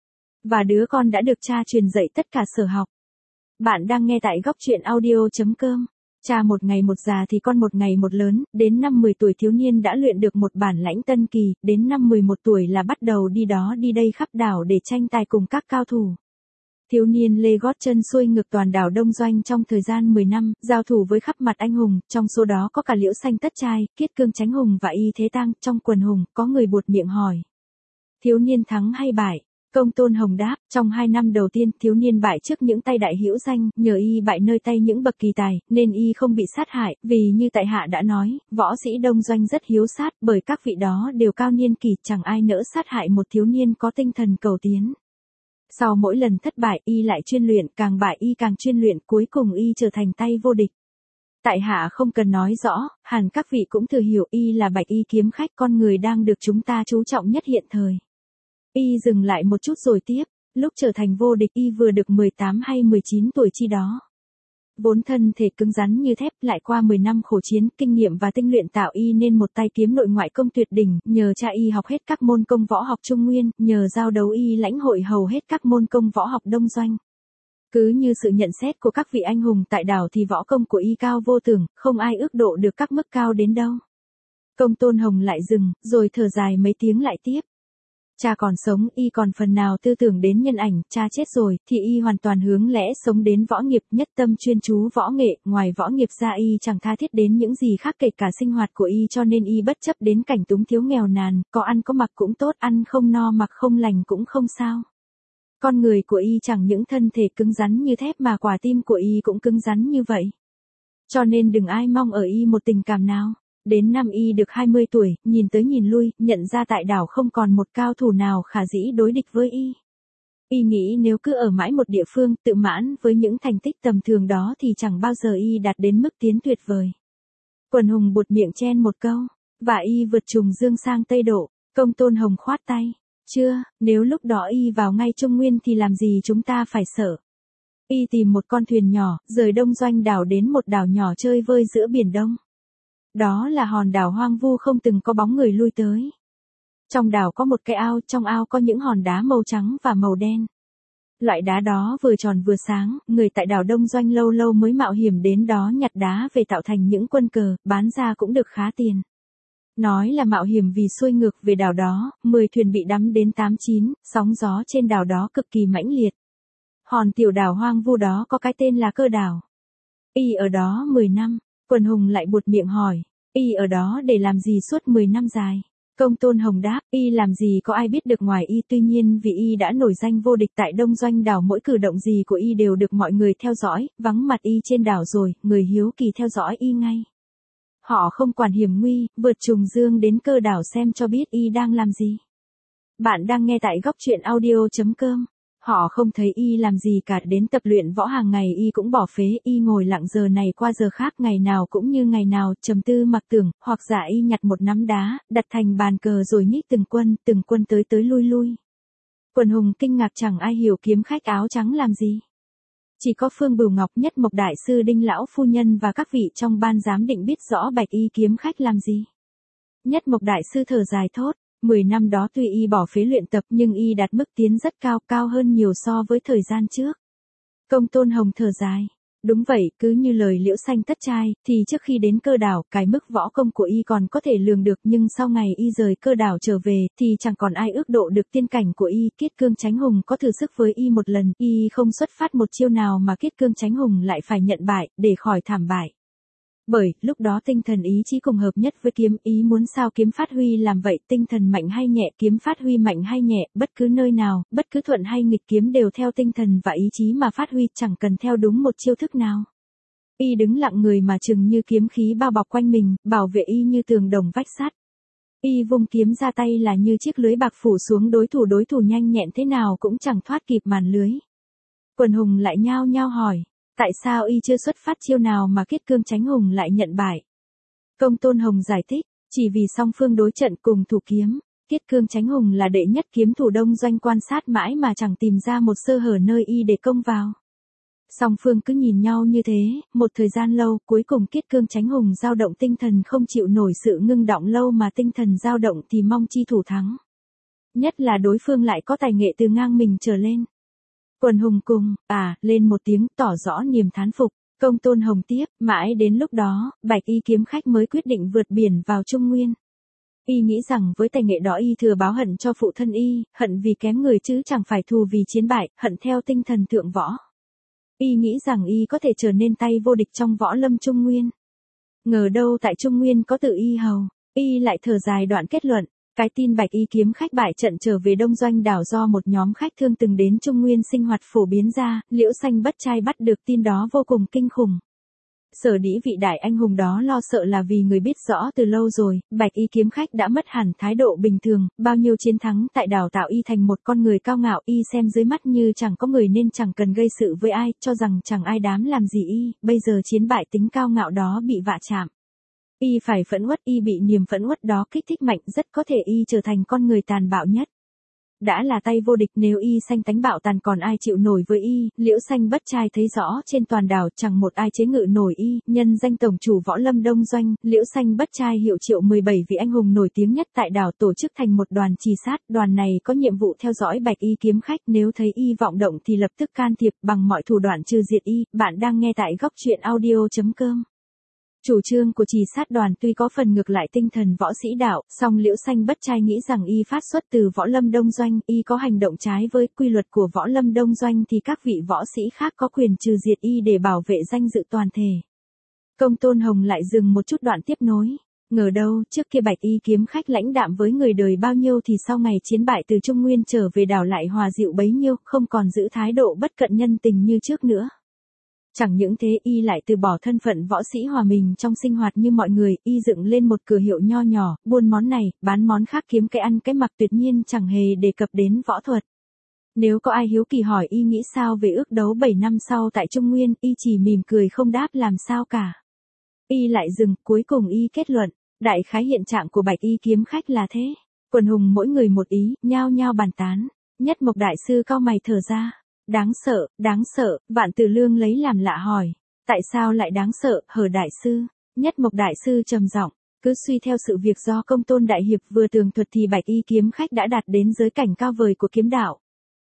Speaker 1: Và đứa con đã được cha truyền dạy tất cả sở học. Bạn đang nghe tại góc truyện audio.com. Cha một ngày một già thì con một ngày một lớn, đến năm mười tuổi thiếu niên đã luyện được một bản lãnh tân kỳ, đến năm mười một tuổi là bắt đầu đi đó đi đây khắp đảo để tranh tài cùng các cao thủ. Thiếu niên lê gót chân xuôi ngược toàn đảo Đông Doanh trong thời gian mười năm, giao thủ với khắp mặt anh hùng, trong số đó có cả Liễu Xanh Tất Trai, Kiết Cương Chánh Hùng và Y Thế Tang. Trong quần hùng, có người buột miệng hỏi: thiếu niên thắng hay bại? Công Tôn Hồng đáp, trong hai năm đầu tiên, thiếu niên bại trước những tay đại hữu danh, nhờ y bại nơi tay những bậc kỳ tài, nên y không bị sát hại, vì như tại hạ đã nói, võ sĩ Đông Doanh rất hiếu sát, bởi các vị đó đều cao niên kỷ, chẳng ai nỡ sát hại một thiếu niên có tinh thần cầu tiến. Sau mỗi lần thất bại, y lại chuyên luyện, càng bại y càng chuyên luyện, cuối cùng y trở thành tay vô địch. Tại hạ không cần nói rõ, hẳn các vị cũng thừa hiểu y là bạch y kiếm khách, con người đang được chúng ta chú trọng nhất hiện thời. Y dừng lại một chút rồi tiếp, lúc trở thành vô địch y vừa được mười tám hay mười chín tuổi chi đó. Vốn thân thể cứng rắn như thép, lại qua mười năm khổ chiến, kinh nghiệm và tinh luyện tạo y nên một tay kiếm nội ngoại công tuyệt đỉnh, nhờ cha y học hết các môn công võ học Trung Nguyên, nhờ giao đấu y lãnh hội hầu hết các môn công võ học Đông Doanh. Cứ như sự nhận xét của các vị anh hùng tại đảo thì võ công của y cao vô tưởng, không ai ước độ được các mức cao đến đâu. Công Tôn Hồng lại dừng, rồi thở dài mấy tiếng lại tiếp. Cha còn sống, y còn phần nào tư tưởng đến nhân ảnh, cha chết rồi, thì y hoàn toàn hướng lẽ sống đến võ nghiệp, nhất tâm chuyên chú võ nghệ, ngoài võ nghiệp ra y chẳng tha thiết đến những gì khác kể cả sinh hoạt của y, cho nên y bất chấp đến cảnh túng thiếu nghèo nàn, có ăn có mặc cũng tốt, ăn không no mặc không lành cũng không sao. Con người của y chẳng những thân thể cứng rắn như thép mà quả tim của y cũng cứng rắn như vậy. Cho nên đừng ai mong ở y một tình cảm nào. Đến năm y được hai mươi tuổi, nhìn tới nhìn lui, nhận ra tại đảo không còn một cao thủ nào khả dĩ đối địch với y. Y nghĩ nếu cứ ở mãi một địa phương tự mãn với những thành tích tầm thường đó thì chẳng bao giờ y đạt đến mức tiến tuyệt vời. Quần hùng buột miệng chen một câu, và y vượt trùng dương sang Tây Độ. Công Tôn Hồng khoát tay, chưa, nếu lúc đó y vào ngay Trung Nguyên thì làm gì chúng ta phải sợ. Y tìm một con thuyền nhỏ, rời Đông Doanh đảo đến một đảo nhỏ chơi vơi giữa Biển Đông. Đó là hòn đảo hoang vu không từng có bóng người lui tới. Trong đảo có một cái ao, trong ao có những hòn đá màu trắng và màu đen. Loại đá đó vừa tròn vừa sáng, người tại đảo Đông Doanh lâu lâu mới mạo hiểm đến đó nhặt đá về tạo thành những quân cờ, bán ra cũng được khá tiền. Nói là mạo hiểm vì xuôi ngược về đảo đó, mười thuyền bị đắm đến tám chín, sóng gió trên đảo đó cực kỳ mãnh liệt. Hòn tiểu đảo hoang vu đó có cái tên là Cơ Đảo. Y ở đó mười năm. Quần hùng lại buột miệng hỏi, y ở đó để làm gì suốt mười năm dài? Công Tôn Hồng đáp, y làm gì có ai biết được ngoài y, tuy nhiên vì y đã nổi danh vô địch tại Đông Doanh đảo, mỗi cử động gì của y đều được mọi người theo dõi, vắng mặt y trên đảo rồi, người hiếu kỳ theo dõi y ngay. Họ không quản hiểm nguy, vượt trùng dương đến Cơ Đảo xem cho biết y đang làm gì. Bạn đang nghe tại góc truyện audio chấm com. Họ không thấy y làm gì cả, đến tập luyện võ hàng ngày y cũng bỏ phế, y ngồi lặng giờ này qua giờ khác, ngày nào cũng như ngày nào, trầm tư mặc tưởng, hoặc giả y nhặt một nắm đá, đặt thành bàn cờ rồi nhích từng quân, từng quân tới tới lui lui. Quần hùng kinh ngạc, chẳng ai hiểu kiếm khách áo trắng làm gì. Chỉ có Phương Bửu Ngọc, Nhất Mộc Đại Sư, Đinh Lão Phu Nhân và các vị trong ban giám định biết rõ bạch y kiếm khách làm gì. Nhất Mộc Đại Sư thở dài thốt. Mười năm đó tuy y bỏ phế luyện tập nhưng y đạt mức tiến rất cao, cao hơn nhiều so với thời gian trước. Công Tôn Hồng thở dài. Đúng vậy, cứ như lời Liễu Xanh Tất Trai, thì trước khi đến Cơ Đảo, cái mức võ công của y còn có thể lường được, nhưng sau ngày y rời Cơ Đảo trở về, thì chẳng còn ai ước độ được tiên cảnh của y. Kiết Cương Chánh Hùng có thử sức với y một lần, y không xuất phát một chiêu nào mà Kiết Cương Chánh Hùng lại phải nhận bại, để khỏi thảm bại. Bởi, lúc đó tinh thần ý chí cùng hợp nhất với kiếm, ý muốn sao kiếm phát huy làm vậy, tinh thần mạnh hay nhẹ, kiếm phát huy mạnh hay nhẹ, bất cứ nơi nào, bất cứ thuận hay nghịch, kiếm đều theo tinh thần và ý chí mà phát huy, chẳng cần theo đúng một chiêu thức nào. Y đứng lặng người mà chừng như kiếm khí bao bọc quanh mình, bảo vệ y như tường đồng vách sắt. Y vung kiếm ra tay là như chiếc lưới bạc phủ xuống đối thủ, đối thủ nhanh nhẹn thế nào cũng chẳng thoát kịp màn lưới. Quần hùng lại nhao nhao hỏi. Tại sao y chưa xuất phát chiêu nào mà Kiết Cương Chánh Hùng lại nhận bại? Công Tôn Hồng giải thích, chỉ vì song phương đối trận cùng thủ kiếm, Kiết Cương Chánh Hùng là đệ nhất kiếm thủ Đông Doanh, quan sát mãi mà chẳng tìm ra một sơ hở nơi y để công vào. Song phương cứ nhìn nhau như thế, một thời gian lâu, cuối cùng Kiết Cương Chánh Hùng dao động tinh thần, không chịu nổi sự ngưng động lâu mà tinh thần dao động thì mong chi thủ thắng. Nhất là đối phương lại có tài nghệ từ ngang mình trở lên. Quần hùng cùng, à, lên một tiếng tỏ rõ niềm thán phục. Công Tôn Hồng tiếp, mãi đến lúc đó, bạch y kiếm khách mới quyết định vượt biển vào Trung Nguyên. Y nghĩ rằng với tài nghệ đó y thừa báo hận cho phụ thân y, hận vì kém người chứ chẳng phải thù vì chiến bại, hận theo tinh thần thượng võ. Y nghĩ rằng y có thể trở nên tay vô địch trong võ lâm Trung Nguyên. Ngờ đâu tại Trung Nguyên có tự y hầu, y lại thở dài đoạn kết luận. Cái tin bạch y kiếm khách bại trận trở về Đông Doanh đảo do một nhóm khách thương từng đến Trung Nguyên sinh hoạt phổ biến ra, Liễu Xanh Bất Trai bắt được tin đó vô cùng kinh khủng. Sở dĩ vị đại anh hùng đó lo sợ là vì người biết rõ từ lâu rồi, Bạch Y kiếm khách đã mất hẳn thái độ bình thường, bao nhiêu chiến thắng tại đảo tạo y thành một con người cao ngạo, y xem dưới mắt như chẳng có người nên chẳng cần gây sự với ai, cho rằng chẳng ai dám làm gì y, bây giờ chiến bại tính cao ngạo đó bị vạ chạm. Y phải phẫn uất, y bị niềm phẫn uất đó kích thích mạnh, rất có thể y trở thành con người tàn bạo nhất. Đã là tay vô địch, nếu y sanh tánh bạo tàn còn ai chịu nổi với y, Liễu Xanh Bất Trai thấy rõ trên toàn đảo chẳng một ai chế ngự nổi y, nhân danh tổng chủ Võ Lâm Đông Doanh, Liễu Xanh Bất Trai hiệu triệu mười bảy vị anh hùng nổi tiếng nhất tại đảo tổ chức thành một đoàn trì sát, đoàn này có nhiệm vụ theo dõi Bạch Y kiếm khách, nếu thấy y vọng động thì lập tức can thiệp bằng mọi thủ đoạn trừ diệt y. Bạn đang nghe tại góc truyện audio chấm com. Chủ trương của trì sát đoàn tuy có phần ngược lại tinh thần võ sĩ đạo, song Liễu Xanh Bất Trai nghĩ rằng y phát xuất từ Võ Lâm Đông Doanh, y có hành động trái với quy luật của Võ Lâm Đông Doanh thì các vị võ sĩ khác có quyền trừ diệt y để bảo vệ danh dự toàn thể. Công Tôn Hồng lại dừng một chút đoạn tiếp nối. Ngờ đâu, trước kia Bạch Y kiếm khách lãnh đạm với người đời bao nhiêu thì sau ngày chiến bại từ Trung Nguyên trở về đảo lại hòa dịu bấy nhiêu, không còn giữ thái độ bất cận nhân tình như trước nữa. Chẳng những thế y lại từ bỏ thân phận võ sĩ hòa mình trong sinh hoạt như mọi người, y dựng lên một cửa hiệu nho nhỏ, buôn món này, bán món khác kiếm cái ăn cái mặc tuyệt nhiên chẳng hề đề cập đến võ thuật. Nếu có ai hiếu kỳ hỏi y nghĩ sao về ước đấu bảy năm sau tại Trung Nguyên, y chỉ mỉm cười không đáp làm sao cả. Y lại dừng, cuối cùng y kết luận, đại khái hiện trạng của Bạch Y kiếm khách là thế. Quần hùng mỗi người một ý, nhao nhao bàn tán. Nhất Mộc đại sư cau mày thở ra. Đáng sợ, đáng sợ, Vạn Tử Lương lấy làm lạ hỏi. Tại sao lại đáng sợ, hở đại sư? Nhất Mộc đại sư trầm giọng, cứ suy theo sự việc do Công Tôn đại hiệp vừa tường thuật thì Bạch Y kiếm khách đã đạt đến giới cảnh cao vời của kiếm đạo.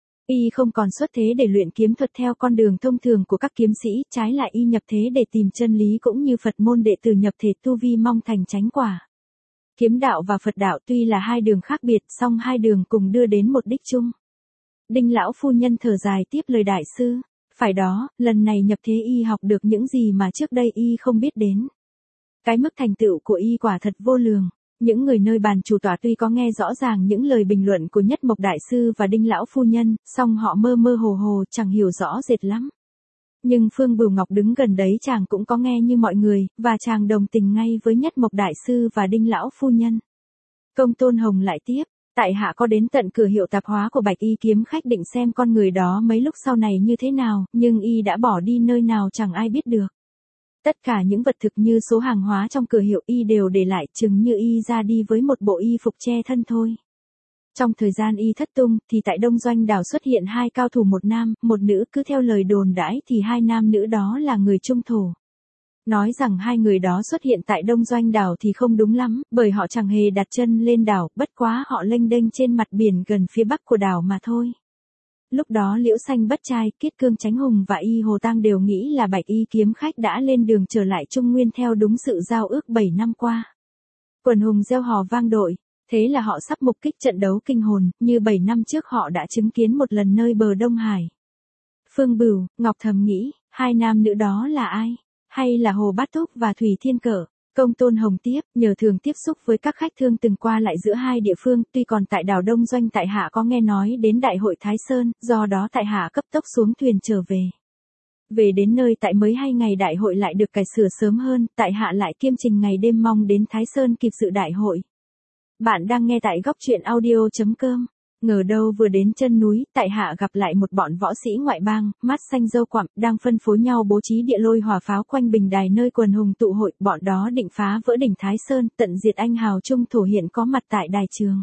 Speaker 1: Y không còn xuất thế để luyện kiếm thuật theo con đường thông thường của các kiếm sĩ, trái lại y nhập thế để tìm chân lý cũng như Phật môn đệ tử nhập thể tu vi mong thành chánh quả. Kiếm đạo và Phật đạo tuy là hai đường khác biệt, song hai đường cùng đưa đến một đích chung. Đinh lão phu nhân thở dài tiếp lời đại sư, phải đó, lần này nhập thế y học được những gì mà trước đây y không biết đến. Cái mức thành tựu của y quả thật vô lường. Những người nơi bàn chủ tọa tuy có nghe rõ ràng những lời bình luận của Nhất Mộc đại sư và Đinh lão phu nhân, song họ mơ mơ hồ hồ chẳng hiểu rõ rệt lắm. Nhưng Phương Bửu Ngọc đứng gần đấy chàng cũng có nghe như mọi người, và chàng đồng tình ngay với Nhất Mộc đại sư và Đinh lão phu nhân. Công Tôn Hồng lại tiếp, tại hạ có đến tận cửa hiệu tạp hóa của Bạch Y kiếm khách định xem con người đó mấy lúc sau này như thế nào, nhưng y đã bỏ đi nơi nào chẳng ai biết được. Tất cả những vật thực như số hàng hóa trong cửa hiệu y đều để lại, chừng như y ra đi với một bộ y phục che thân thôi. Trong thời gian y thất tung, thì tại Đông Doanh đảo xuất hiện hai cao thủ, một nam, một nữ, cứ theo lời đồn đãi thì hai nam nữ đó là người Trung Thổ. Nói rằng hai người đó xuất hiện tại Đông Doanh đảo thì không đúng lắm, bởi họ chẳng hề đặt chân lên đảo, bất quá họ lênh đênh trên mặt biển gần phía bắc của đảo mà thôi. Lúc đó Liễu Xanh Bất Trai, Kiết Cương Chánh Hùng và Y Hồ Tăng đều nghĩ là Bạch Y kiếm khách đã lên đường trở lại Trung Nguyên theo đúng sự giao ước bảy năm qua. Quần hùng reo hò vang dội, thế là họ sắp mục kích trận đấu kinh hồn, như bảy năm trước họ đã chứng kiến một lần nơi bờ Đông Hải. Phương Bửu, Ngọc thầm nghĩ, hai nam nữ đó là ai? Hay là Hồ Bát Túc và Thủy Thiên Cở? Công Tôn Hồng tiếp, nhờ thường tiếp xúc với các khách thương từng qua lại giữa hai địa phương, tuy còn tại đảo Đông Doanh tại hạ có nghe nói đến đại hội Thái Sơn, do đó tại hạ cấp tốc xuống thuyền trở về. Về đến nơi tại mới hai ngày đại hội lại được cải sửa sớm hơn, tại hạ lại kiêm trình ngày đêm mong đến Thái Sơn kịp dự đại hội. Bạn đang nghe tại góc truyện audio chấm com. Ngờ đâu vừa đến chân núi, tại hạ gặp lại một bọn võ sĩ ngoại bang, mắt xanh râu quặm, đang phân phối nhau bố trí địa lôi hỏa pháo quanh bình đài nơi quần hùng tụ hội, bọn đó định phá vỡ đỉnh Thái Sơn, tận diệt anh hào Trung Thổ hiện có mặt tại đài trường.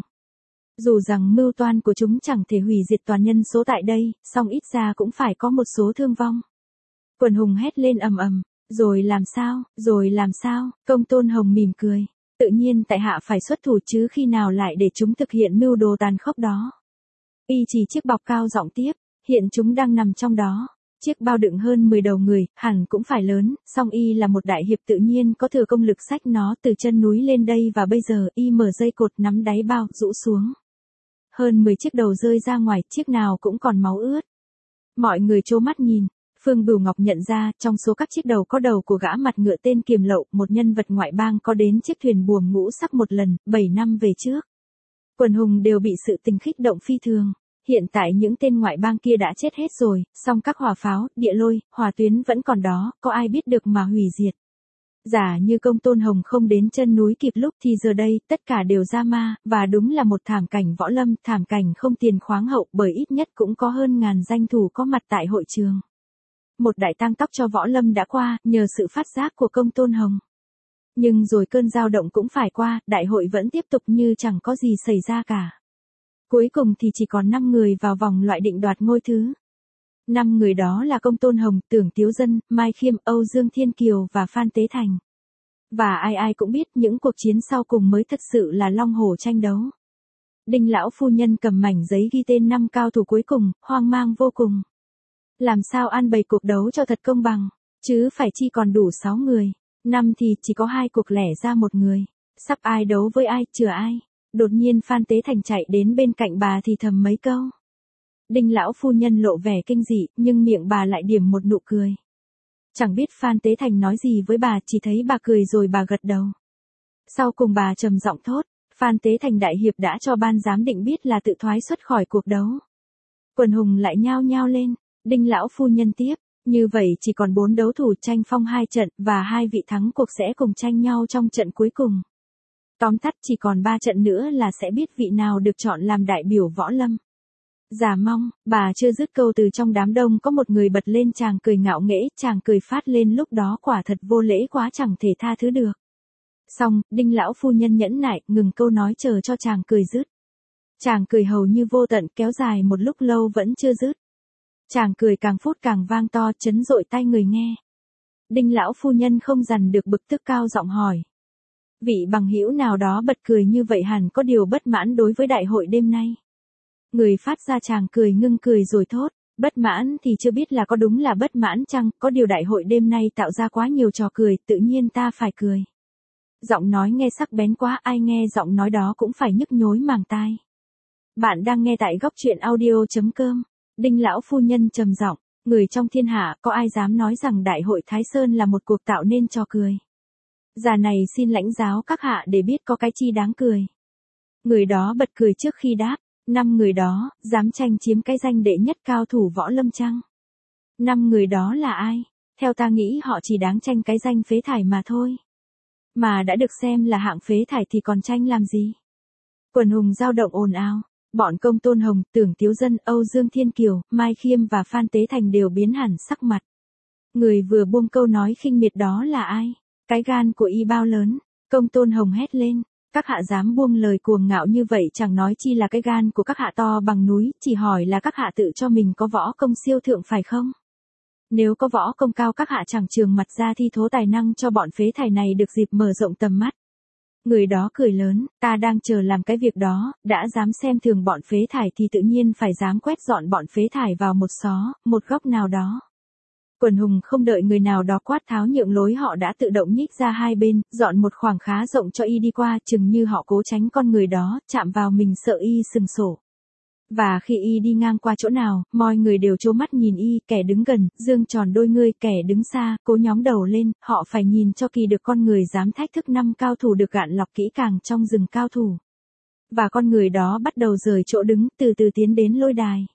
Speaker 1: Dù rằng mưu toan của chúng chẳng thể hủy diệt toàn nhân số tại đây, song ít ra cũng phải có một số thương vong. Quần hùng hét lên ầm ầm, rồi làm sao, rồi làm sao, Công Tôn Hồng mỉm cười. Tự nhiên tại hạ phải xuất thủ chứ khi nào lại để chúng thực hiện mưu đồ tàn khốc đó. Y chỉ chiếc bọc cao giọng tiếp, hiện chúng đang nằm trong đó. Chiếc bao đựng hơn mười đầu người, hẳn cũng phải lớn, song y là một đại hiệp tự nhiên có thừa công lực xách nó từ chân núi lên đây và bây giờ y mở dây cột nắm đáy bao, rũ xuống. Hơn mười chiếc đầu rơi ra ngoài, chiếc nào cũng còn máu ướt. Mọi người trố mắt nhìn. Phương Bửu Ngọc nhận ra, trong số các chiếc đầu có đầu của gã mặt ngựa tên Kiềm Lậu, một nhân vật ngoại bang có đến chiếc thuyền buồm ngũ sắc một lần, bảy năm về trước. Quần hùng đều bị sự tình khích động phi thường. Hiện tại những tên ngoại bang kia đã chết hết rồi, song các hỏa pháo, địa lôi, hỏa tuyến vẫn còn đó, có ai biết được mà hủy diệt. Giả như Công Tôn Hồng không đến chân núi kịp lúc thì giờ đây, tất cả đều ra ma, và đúng là một thảm cảnh võ lâm, thảm cảnh không tiền khoáng hậu, bởi ít nhất cũng có hơn ngàn danh thủ có mặt tại hội trường. Một đại tang tóc cho võ lâm đã qua, nhờ sự phát giác của Công Tôn Hồng. Nhưng rồi cơn dao động cũng phải qua, đại hội vẫn tiếp tục như chẳng có gì xảy ra cả. Cuối cùng thì chỉ còn năm người vào vòng loại định đoạt ngôi thứ. Năm người đó là Công Tôn Hồng, Tưởng Tiếu Dân, Mai Khiêm, Âu Dương Thiên Kiều và Phan Tế Thành. Và ai ai cũng biết những cuộc chiến sau cùng mới thật sự là long hổ tranh đấu. Đinh lão phu nhân cầm mảnh giấy ghi tên năm cao thủ cuối cùng, hoang mang vô cùng. Làm sao an bày cuộc đấu cho thật công bằng, chứ phải chi còn đủ sáu người, năm thì chỉ có hai cuộc lẻ ra một người. Sắp ai đấu với ai, chừa ai. Đột nhiên Phan Tế Thành chạy đến bên cạnh bà thì thầm mấy câu. Đinh lão phu nhân lộ vẻ kinh dị, nhưng miệng bà lại điểm một nụ cười. Chẳng biết Phan Tế Thành nói gì với bà, chỉ thấy bà cười rồi bà gật đầu. Sau cùng bà trầm giọng thốt, Phan Tế Thành đại hiệp đã cho ban giám định biết là tự thoái xuất khỏi cuộc đấu. Quần hùng lại nhao nhao lên, Đinh lão phu nhân tiếp, như vậy chỉ còn bốn đấu thủ tranh phong hai trận, và hai vị thắng cuộc sẽ cùng tranh nhau trong trận cuối cùng. Tóm tắt chỉ còn ba trận nữa là sẽ biết vị nào được chọn làm đại biểu võ lâm. Giả mong, bà chưa dứt câu từ trong đám đông có một người bật lên chàng cười ngạo nghễ, chàng cười phát lên lúc đó quả thật vô lễ quá chẳng thể tha thứ được. Xong, Đinh lão phu nhân nhẫn nại, ngừng câu nói chờ cho chàng cười dứt. Chàng cười hầu như vô tận, kéo dài một lúc lâu vẫn chưa dứt. Chàng cười càng phút càng vang to, chấn dội tai người nghe. Đinh lão phu nhân không dằn được bực tức cao giọng hỏi. Vị bằng hữu nào đó bật cười như vậy hẳn có điều bất mãn đối với đại hội đêm nay. Người phát ra chàng cười ngưng cười rồi thốt, bất mãn thì chưa biết là có đúng là bất mãn chăng, có điều đại hội đêm nay tạo ra quá nhiều trò cười, tự nhiên ta phải cười. Giọng nói nghe sắc bén quá, ai nghe giọng nói đó cũng phải nhức nhối màng tai. Bạn đang nghe tại góc truyện audio chấm com. Đinh lão phu nhân trầm giọng, người trong thiên hạ có ai dám nói rằng đại hội Thái Sơn là một cuộc tạo nên trò cười. Già này xin lãnh giáo các hạ để biết có cái chi đáng cười. Người đó bật cười trước khi đáp, năm người đó, dám tranh chiếm cái danh đệ nhất cao thủ võ lâm chăng? Năm người đó là ai? Theo ta nghĩ họ chỉ đáng tranh cái danh phế thải mà thôi. Mà đã được xem là hạng phế thải thì còn tranh làm gì? Quần hùng dao động ồn ào. Bọn Công Tôn Hồng, Tưởng Tiếu Dân, Âu Dương Thiên Kiều, Mai Khiêm và Phan Tế Thành đều biến hẳn sắc mặt. Người vừa buông câu nói khinh miệt đó là ai? Cái gan của y bao lớn? Công Tôn Hồng hét lên. Các hạ dám buông lời cuồng ngạo như vậy chẳng nói chi là cái gan của các hạ to bằng núi, chỉ hỏi là các hạ tự cho mình có võ công siêu thượng phải không? Nếu có võ công cao các hạ chẳng trường mặt ra thi thố tài năng cho bọn phế thải này được dịp mở rộng tầm mắt. Người đó cười lớn, ta đang chờ làm cái việc đó, đã dám xem thường bọn phế thải thì tự nhiên phải dám quét dọn bọn phế thải vào một xó, một góc nào đó. Quần hùng không đợi người nào đó quát tháo nhượng lối họ đã tự động nhích ra hai bên, dọn một khoảng khá rộng cho y đi qua, chừng như họ cố tránh con người đó, chạm vào mình sợ y sừng sổ. Và khi y đi ngang qua chỗ nào, mọi người đều trố mắt nhìn y, kẻ đứng gần, dương tròn đôi ngươi, kẻ đứng xa, cố nhóng đầu lên, họ phải nhìn cho kỳ được con người dám thách thức năm cao thủ được gạn lọc kỹ càng trong rừng cao thủ. Và con người đó bắt đầu rời chỗ đứng, từ từ tiến đến lôi đài.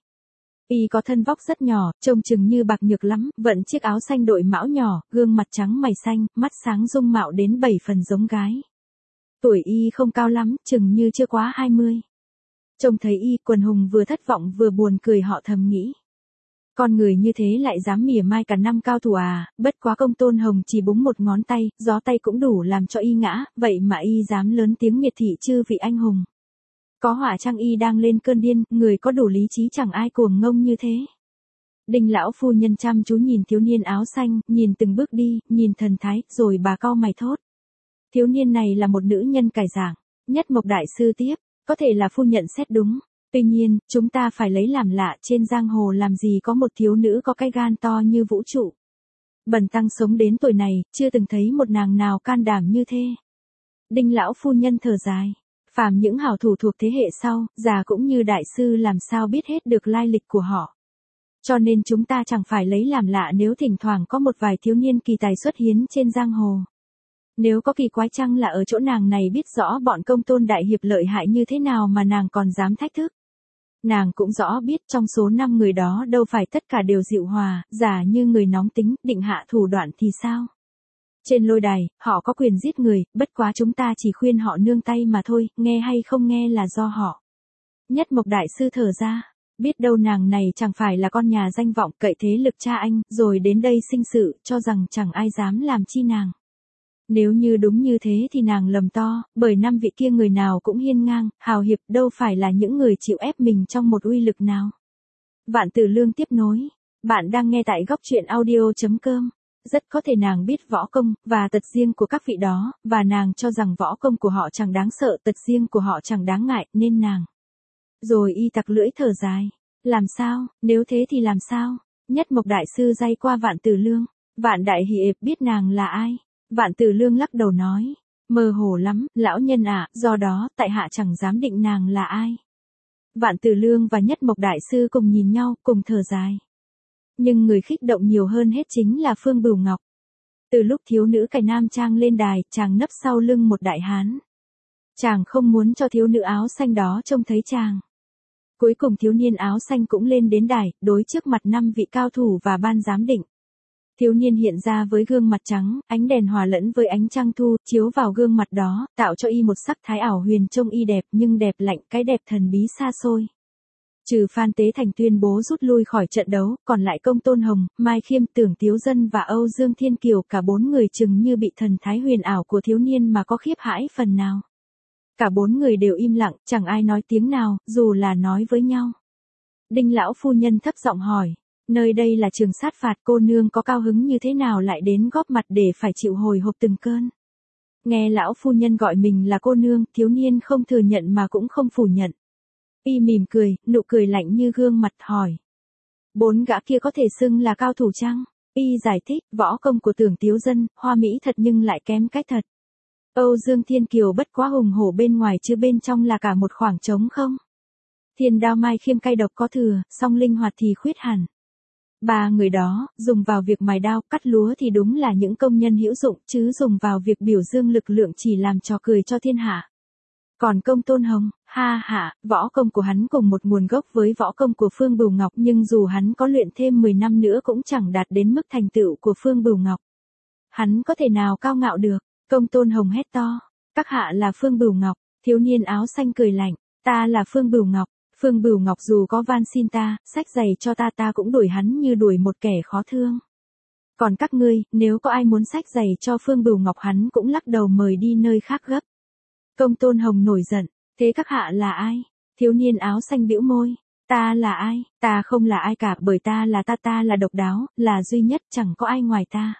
Speaker 1: Y có thân vóc rất nhỏ, trông chừng như bạc nhược lắm, vận chiếc áo xanh đội mão nhỏ, gương mặt trắng mày xanh, mắt sáng dung mạo đến bảy phần giống gái. Tuổi y không cao lắm, chừng như chưa quá hai mươi. Trông thấy y, quần hùng vừa thất vọng vừa buồn cười họ thầm nghĩ. Con người như thế lại dám mỉa mai cả năm cao thủ à, bất quá Công Tôn Hồng chỉ búng một ngón tay, gió tay cũng đủ làm cho y ngã, vậy mà y dám lớn tiếng miệt thị chư vị anh hùng. Có hỏa chăng y đang lên cơn điên, người có đủ lý trí chẳng ai cuồng ngông như thế. Đinh lão phu nhân chăm chú nhìn thiếu niên áo xanh, nhìn từng bước đi, nhìn thần thái, rồi bà cau mày thốt. Thiếu niên này là một nữ nhân cải giảng. Nhất Mộc đại sư tiếp, có thể là phu nhận xét đúng. Tuy nhiên, chúng ta phải lấy làm lạ, trên giang hồ làm gì có một thiếu nữ có cái gan to như vũ trụ. Bần tăng sống đến tuổi này, chưa từng thấy một nàng nào can đảm như thế. Đinh lão phu nhân thở dài. Phàm những hảo thủ thuộc thế hệ sau, già cũng như đại sư làm sao biết hết được lai lịch của họ. Cho nên chúng ta chẳng phải lấy làm lạ nếu thỉnh thoảng có một vài thiếu niên kỳ tài xuất hiến trên giang hồ. Nếu có kỳ quái chăng là ở chỗ nàng này biết rõ bọn Công Tôn đại hiệp lợi hại như thế nào mà nàng còn dám thách thức. Nàng cũng rõ biết trong số năm người đó đâu phải tất cả đều dịu hòa, giả như người nóng tính, định hạ thủ đoạn thì sao. Trên lôi đài, họ có quyền giết người, bất quá chúng ta chỉ khuyên họ nương tay mà thôi, nghe hay không nghe là do họ. Nhất Mộc Đại Sư thở ra, biết đâu nàng này chẳng phải là con nhà danh vọng cậy thế lực cha anh, rồi đến đây sinh sự, cho rằng chẳng ai dám làm chi nàng. Nếu như đúng như thế thì nàng lầm to, bởi năm vị kia người nào cũng hiên ngang, hào hiệp, đâu phải là những người chịu ép mình trong một uy lực nào. Vạn Tử Lương tiếp nối, bạn đang nghe tại góc truyện audio.com. Rất có thể nàng biết võ công, và tật riêng của các vị đó, và nàng cho rằng võ công của họ chẳng đáng sợ, tật riêng của họ chẳng đáng ngại, nên nàng. Rồi y tặc lưỡi thở dài. Làm sao, nếu thế thì làm sao? Nhất Mộc Đại Sư day qua Vạn Tử Lương. Vạn Đại Hiệp biết nàng là ai? Vạn Tử Lương lắc đầu nói. Mơ hồ lắm, lão nhân ạ, do đó, tại hạ chẳng dám định nàng là ai. Vạn Tử Lương và Nhất Mộc Đại Sư cùng nhìn nhau, cùng thở dài. Nhưng người khích động nhiều hơn hết chính là Phương Bửu Ngọc. Từ lúc thiếu nữ cải nam trang lên đài, chàng nấp sau lưng một đại hán. Chàng không muốn cho thiếu nữ áo xanh đó trông thấy chàng. Cuối cùng thiếu niên áo xanh cũng lên đến đài, đối trước mặt năm vị cao thủ và ban giám định. Thiếu niên hiện ra với gương mặt trắng, ánh đèn hòa lẫn với ánh trăng thu, chiếu vào gương mặt đó, tạo cho y một sắc thái ảo huyền trông y đẹp nhưng đẹp lạnh, cái đẹp thần bí xa xôi. Trừ Phan Tế Thành tuyên bố rút lui khỏi trận đấu, còn lại Công Tôn Hồng, Mai Khiêm, Tưởng Tiếu Dân và Âu Dương Thiên Kiều, cả bốn người chừng như bị thần thái huyền ảo của thiếu niên mà có khiếp hãi phần nào. Cả bốn người đều im lặng, chẳng ai nói tiếng nào, dù là nói với nhau. Đinh lão phu nhân thấp giọng hỏi, nơi đây là trường sát phạt, cô nương có cao hứng như thế nào lại đến góp mặt để phải chịu hồi hộp từng cơn. Nghe lão phu nhân gọi mình là cô nương, thiếu niên không thừa nhận mà cũng không phủ nhận. Y mỉm cười, nụ cười lạnh như gương mặt hỏi. Bốn gã kia có thể xưng là cao thủ chăng? Y giải thích, võ công của Tưởng Tiếu Dân, hoa mỹ thật nhưng lại kém cách thật. Âu Dương Thiên Kiều bất quá hùng hổ bên ngoài chứ bên trong là cả một khoảng trống không. Thiên đao Mai Khiêm cay độc có thừa, song linh hoạt thì khuyết hẳn. Ba người đó, dùng vào việc mài đao, cắt lúa thì đúng là những công nhân hữu dụng, chứ dùng vào việc biểu dương lực lượng chỉ làm trò cười cho thiên hạ. Còn Công Tôn Hồng, ha ha, võ công của hắn cùng một nguồn gốc với võ công của Phương Bửu Ngọc, nhưng dù hắn có luyện thêm mười năm nữa cũng chẳng đạt đến mức thành tựu của Phương Bửu Ngọc. Hắn có thể nào cao ngạo được? Công Tôn Hồng hét to, các hạ là Phương Bửu Ngọc. Thiếu niên áo xanh cười lạnh, ta là Phương Bửu Ngọc. Phương Bửu Ngọc dù có van xin ta, xách giày cho ta ta cũng đuổi hắn như đuổi một kẻ khó thương. Còn các ngươi, nếu có ai muốn xách giày cho Phương Bửu Ngọc hắn cũng lắc đầu mời đi nơi khác gấp. Công Tôn Hồng nổi giận, thế các hạ là ai? Thiếu niên áo xanh bĩu môi, ta là ai? Ta không là ai cả, bởi ta là ta ta là độc đáo, là duy nhất, chẳng có ai ngoài ta.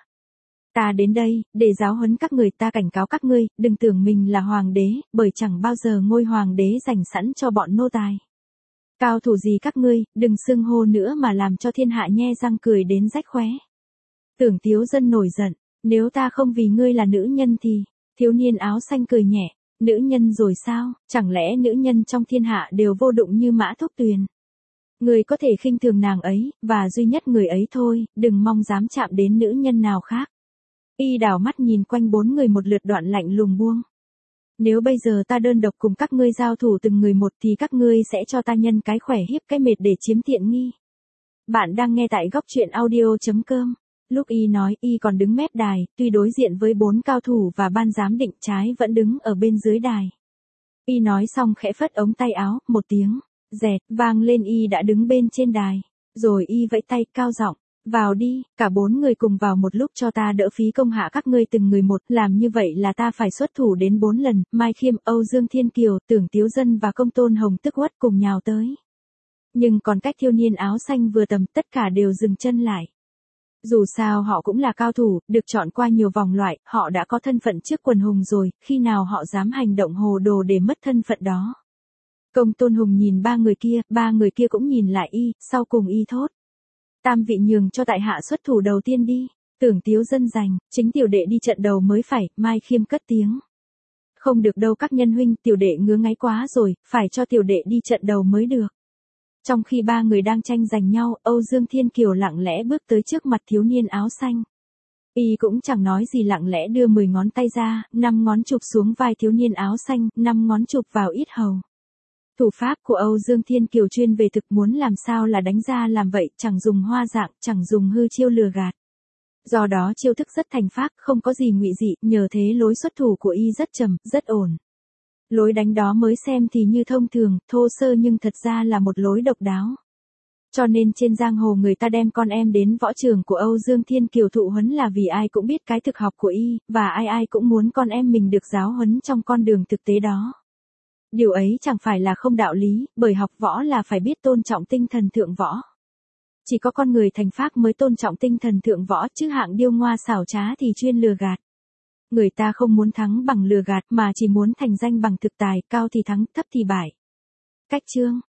Speaker 1: Ta đến đây, để giáo huấn các người, ta cảnh cáo các ngươi, đừng tưởng mình là hoàng đế, bởi chẳng bao giờ ngôi hoàng đế dành sẵn cho bọn nô tài. Cao thủ gì các ngươi, đừng xưng hô nữa mà làm cho thiên hạ nhe răng cười đến rách khóe. Tưởng Tiếu Dân nổi giận, nếu ta không vì ngươi là nữ nhân thì, thiếu niên áo xanh cười nhẹ, nữ nhân rồi sao, chẳng lẽ nữ nhân trong thiên hạ đều vô dụng như Mã Thúc Tuyền. Người có thể khinh thường nàng ấy, và duy nhất người ấy thôi, đừng mong dám chạm đến nữ nhân nào khác. Y đảo mắt nhìn quanh bốn người một lượt đoạn lạnh lùng buông. Nếu bây giờ ta đơn độc cùng các ngươi giao thủ từng người một thì các ngươi sẽ cho ta nhân cái khỏe hiếp cái mệt để chiếm tiện nghi. Bạn đang nghe tại góc truyện audio.com. Lúc Y nói, Y còn đứng mép đài, tuy đối diện với bốn cao thủ và ban giám định, trái vẫn đứng ở bên dưới đài. Y nói xong khẽ phất ống tay áo, một tiếng dẹt vang lên, Y đã đứng bên trên đài. Rồi Y vẫy tay cao giọng, vào đi, cả bốn người cùng vào một lúc cho ta đỡ phí công hạ các ngươi từng người một, làm như vậy là ta phải xuất thủ đến bốn lần. Mai Khiêm, Âu Dương Thiên Kiều, Tưởng Tiếu Dân và Công Tôn Hồng tức uất cùng nhào tới. Nhưng còn cách thiếu niên áo xanh vừa tầm, tất cả đều dừng chân lại. Dù sao họ cũng là cao thủ, được chọn qua nhiều vòng loại, họ đã có thân phận trước quần hùng rồi, khi nào họ dám hành động hồ đồ để mất thân phận đó. Công Tôn Hùng nhìn ba người kia, ba người kia cũng nhìn lại Y, sau cùng Y thốt. Tam vị nhường cho tại hạ xuất thủ đầu tiên đi. Tưởng Tiếu Dân giành, chính tiểu đệ đi trận đầu mới phải. Mai Khiêm cất tiếng. Không được đâu các nhân huynh, tiểu đệ ngứa ngáy quá rồi, phải cho tiểu đệ đi trận đầu mới được. Trong khi ba người đang tranh giành nhau, Âu Dương Thiên Kiều lặng lẽ bước tới trước mặt thiếu niên áo xanh. Y cũng chẳng nói gì, lặng lẽ đưa mười ngón tay ra, năm ngón chụp xuống vai thiếu niên áo xanh, năm ngón chụp vào yết hầu. Thủ pháp của Âu Dương Thiên Kiều chuyên về thực, muốn làm sao là đánh ra làm vậy, chẳng dùng hoa dạng, chẳng dùng hư chiêu lừa gạt. Do đó chiêu thức rất thành phác, không có gì ngụy dị, nhờ thế lối xuất thủ của y rất trầm, rất ổn. Lối đánh đó mới xem thì như thông thường, thô sơ nhưng thật ra là một lối độc đáo. Cho nên trên giang hồ người ta đem con em đến võ trường của Âu Dương Thiên Kiều thụ huấn là vì ai cũng biết cái thực học của y, và ai ai cũng muốn con em mình được giáo huấn trong con đường thực tế đó. Điều ấy chẳng phải là không đạo lý, bởi học võ là phải biết tôn trọng tinh thần thượng võ. Chỉ có con người thành phác mới tôn trọng tinh thần thượng võ, chứ hạng điêu ngoa xảo trá thì chuyên lừa gạt. Người ta không muốn thắng bằng lừa gạt mà chỉ muốn thành danh bằng thực tài, cao thì thắng, thấp thì bại. Cách chương